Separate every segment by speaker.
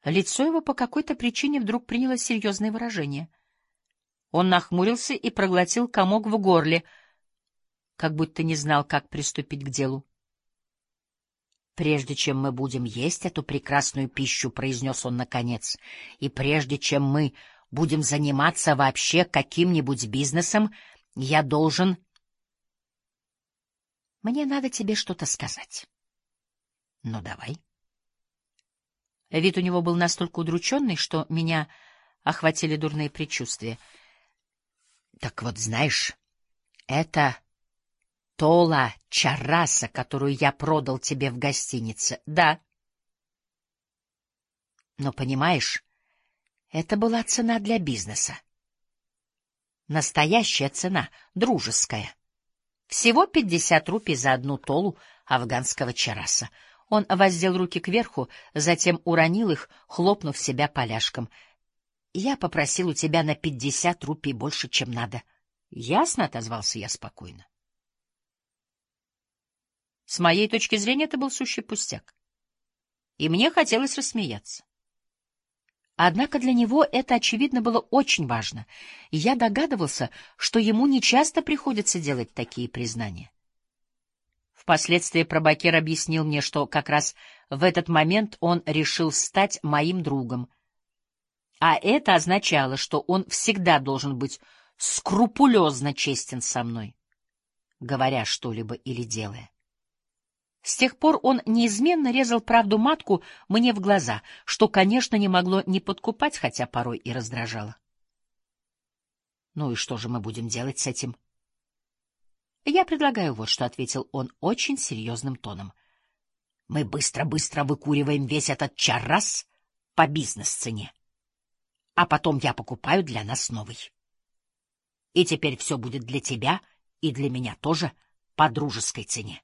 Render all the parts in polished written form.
Speaker 1: Лицо его по какой-то причине вдруг приняло серьезное выражение. Он нахмурился и проглотил комок в горле, как будто не знал, как приступить к делу. «Прежде чем мы будем есть эту прекрасную пищу, — произнес он наконец, — и прежде чем мы будем заниматься вообще каким-нибудь бизнесом, я должен... Мне надо тебе что-то сказать. Ну, давай». Вид у него был настолько удрученный, что меня охватили дурные предчувствия. «Так вот, знаешь, это тола чарраса, которую я продал тебе в гостинице». «Да». «Но, понимаешь, это была цена для бизнеса. Настоящая цена, дружеская. Всего 50 рупий за одну толу афганского чарраса». Он воздел руки кверху, затем уронил их, хлопнув себя поляшком. «Я попросил у тебя на 50 рупий больше, чем надо». «Ясно», — отозвался я спокойно. С моей точки зрения это был сущий пустяк, и мне хотелось рассмеяться. Однако для него это, очевидно, было очень важно, и я догадывался, что ему нечасто приходится делать такие признания. Впоследствии пробакер объяснил мне, что как раз в этот момент он решил стать моим другом, а это означало, что он всегда должен быть скрупулезно честен со мной, говоря что-либо или делая. С тех пор он неизменно резал правду матку мне в глаза, что, конечно, не могло не подкупать, хотя порой и раздражало. «Ну и что же мы будем делать с этим?» «Я предлагаю вот что», — ответил он очень серьезным тоном. «Мы быстро-быстро выкуриваем весь этот чаррас по бизнес-цене, а потом я покупаю для нас новый. И теперь все будет для тебя и для меня тоже по дружеской цене.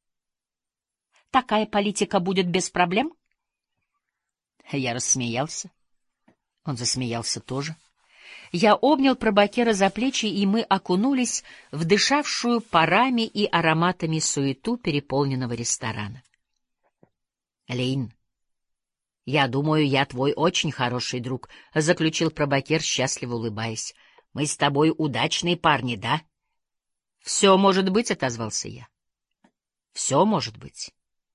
Speaker 1: Такая политика будет без проблем?» Я рассмеялся. Он засмеялся тоже. Я обнял пробакера за плечи, и мы окунулись в дышавшую парами и ароматами суету переполненного ресторана. «Лейн, я думаю, я твой очень хороший друг», — заключил пробакер, счастливо улыбаясь. «Мы с тобой удачные парни, да?» «Все может быть», — отозвался я. «Все может быть».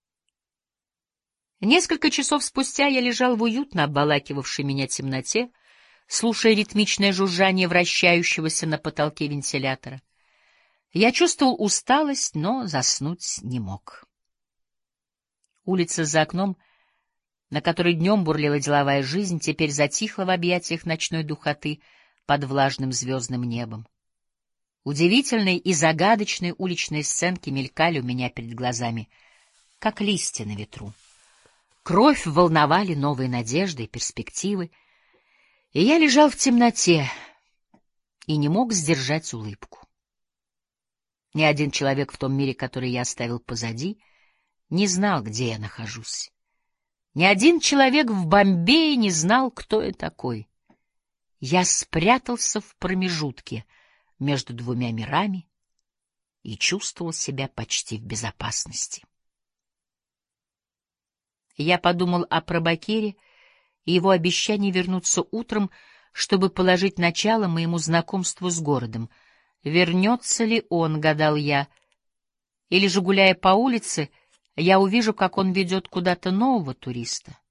Speaker 1: Несколько часов спустя я лежал в уютно обволакивавшей меня темноте, слушая ритмичное жужжание вращающегося на потолке вентилятора. Я чувствовал усталость, но заснуть не мог. Улица за окном, на которой днем бурлила деловая жизнь, теперь затихла в объятиях ночной духоты под влажным звездным небом. Удивительные и загадочные уличные сценки мелькали у меня перед глазами, как листья на ветру. Кровь волновали новые надежды и перспективы, и я лежал в темноте и не мог сдержать улыбку. Ни один человек в том мире, который я оставил позади, не знал, где я нахожусь. Ни один человек в Бомбее не знал, кто я такой. Я спрятался в промежутке между двумя мирами и чувствовал себя почти в безопасности. Я подумал о пробакере и его обещании вернуться утром, чтобы положить начало моему знакомству с городом. Вернется ли он, гадал я, или же, гуляя по улице, я увижу, как он ведет куда-то нового туриста.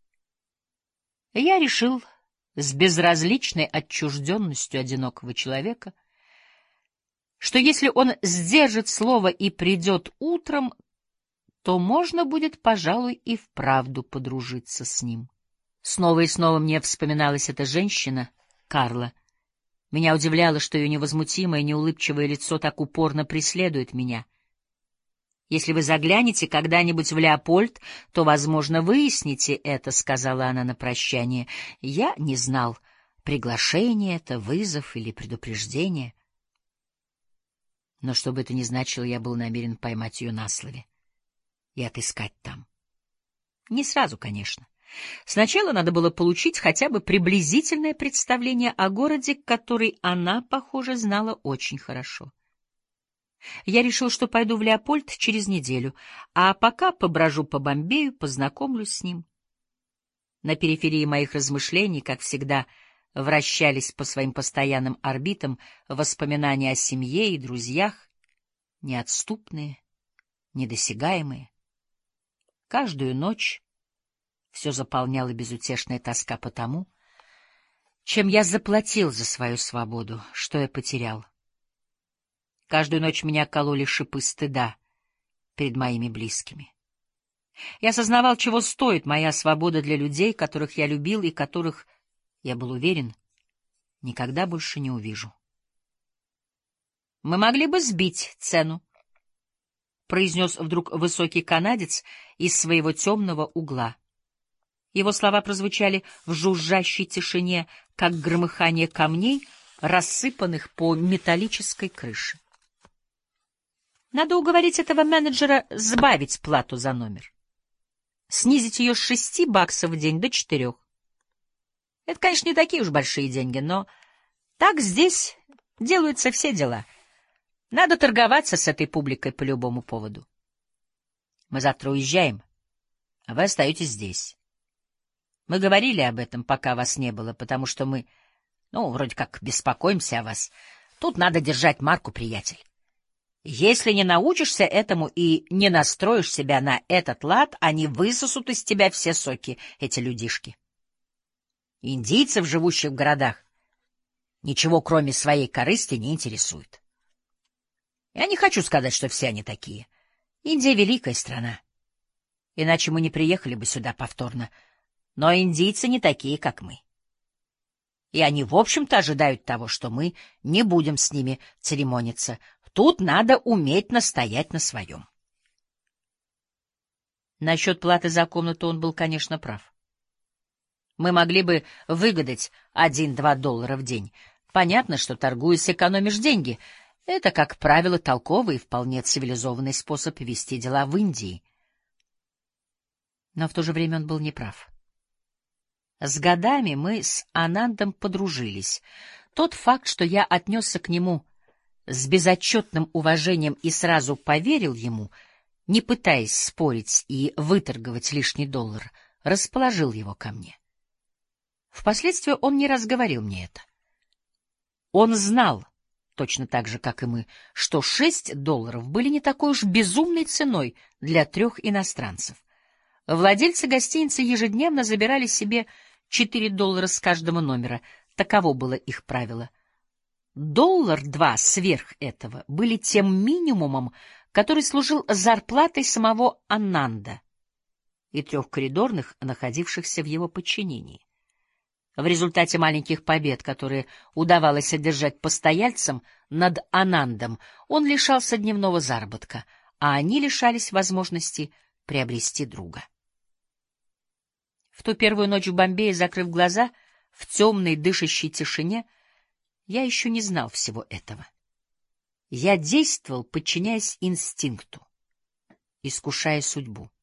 Speaker 1: Я решил с безразличной отчужденностью одинокого человека, что если он сдержит слово и придет утром, то можно будет, пожалуй, и вправду подружиться с ним. Снова и снова мне вспоминалась эта женщина, Карла. Меня удивляло, что ее невозмутимое, неулыбчивое лицо так упорно преследует меня. «Если вы заглянете когда-нибудь в Леопольд, то, возможно, выясните это», — сказала она на прощание. Я не знал, приглашение это, вызов или предупреждение. Но что бы это ни значило, я был намерен поймать ее на слове и отыскать там. Не сразу, конечно. Сначала надо было получить хотя бы приблизительное представление о городе, который она, похоже, знала очень хорошо. Я решил, что пойду в Леопольд через неделю, а пока поброжу по Бомбею, познакомлюсь с ним. На периферии моих размышлений, как всегда, вращались по своим постоянным орбитам воспоминания о семье и друзьях, неотступные, недосягаемые. Каждую ночь все заполняла безутешная тоска по тому, чем я заплатил за свою свободу, что я потерял. Каждую ночь меня кололи шипы стыда перед моими близкими. Я осознавал, чего стоит моя свобода для людей, которых я любил и которых, я был уверен, никогда больше не увижу. «Мы могли бы сбить цену», — произнес вдруг высокий канадец из своего темного угла. Его слова прозвучали в жужжащей тишине, как громыхание камней, рассыпанных по металлической крыше. Надо уговорить этого менеджера сбавить плату за номер. Снизить ее с $6 в день до 4. Это, конечно, не такие уж большие деньги, но так здесь делаются все дела. Надо торговаться с этой публикой по любому поводу. Мы завтра уезжаем, а вы остаетесь здесь. Мы говорили об этом, пока вас не было, потому что мы, вроде как беспокоимся о вас. Тут надо держать марку, приятель. Если не научишься этому и не настроишь себя на этот лад, они высосут из тебя все соки, эти людишки. Индийцев, живущих в городах, ничего, кроме своей корысти, не интересует. Я не хочу сказать, что все они такие. Индия — великая страна. Иначе мы не приехали бы сюда повторно. Но индийцы не такие, как мы. И они, в общем-то, ожидают того, что мы не будем с ними церемониться. Тут надо уметь настоять на своем. Насчет платы за комнату он был, конечно, прав. Мы могли бы выгадать $1-2 в день. Понятно, что, торгуясь, экономишь деньги. Это, как правило, толковый и вполне цивилизованный способ вести дела в Индии. Но в то же время он был неправ. С годами мы с Анандом подружились. Тот факт, что я отнесся к нему с безотчетным уважением и сразу поверил ему, не пытаясь спорить и выторговать лишний $1, расположил его ко мне. Впоследствии он не раз говорил мне это. Он знал, точно так же, как и мы, что $6 были не такой уж безумной ценой для 3 иностранцев. Владельцы гостиницы ежедневно забирали себе $4 с каждого номера. Таково было их правило. $2 сверх этого были тем минимумом, который служил зарплатой самого Ананда и 3 коридорных, находившихся в его подчинении. В результате маленьких побед, которые удавалось одержать постояльцам над Анандом, он лишался дневного заработка, а они лишались возможности приобрести друга. В ту первую ночь в Бомбее, закрыв глаза, в темной дышащей тишине, я еще не знал всего этого. Я действовал, подчиняясь инстинкту, искушая судьбу.